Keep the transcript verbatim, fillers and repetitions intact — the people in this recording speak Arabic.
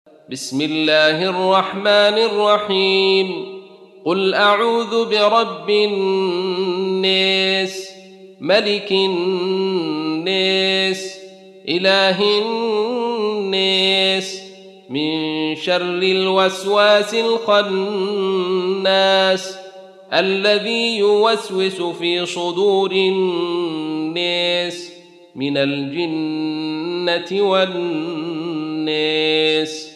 بسم الله الرحمن الرحيم. قل أعوذ برب الناس، ملك الناس، إله الناس، من شر الوسواس الخناس الذي يوسوس في صدور الناس من الجنة والناس.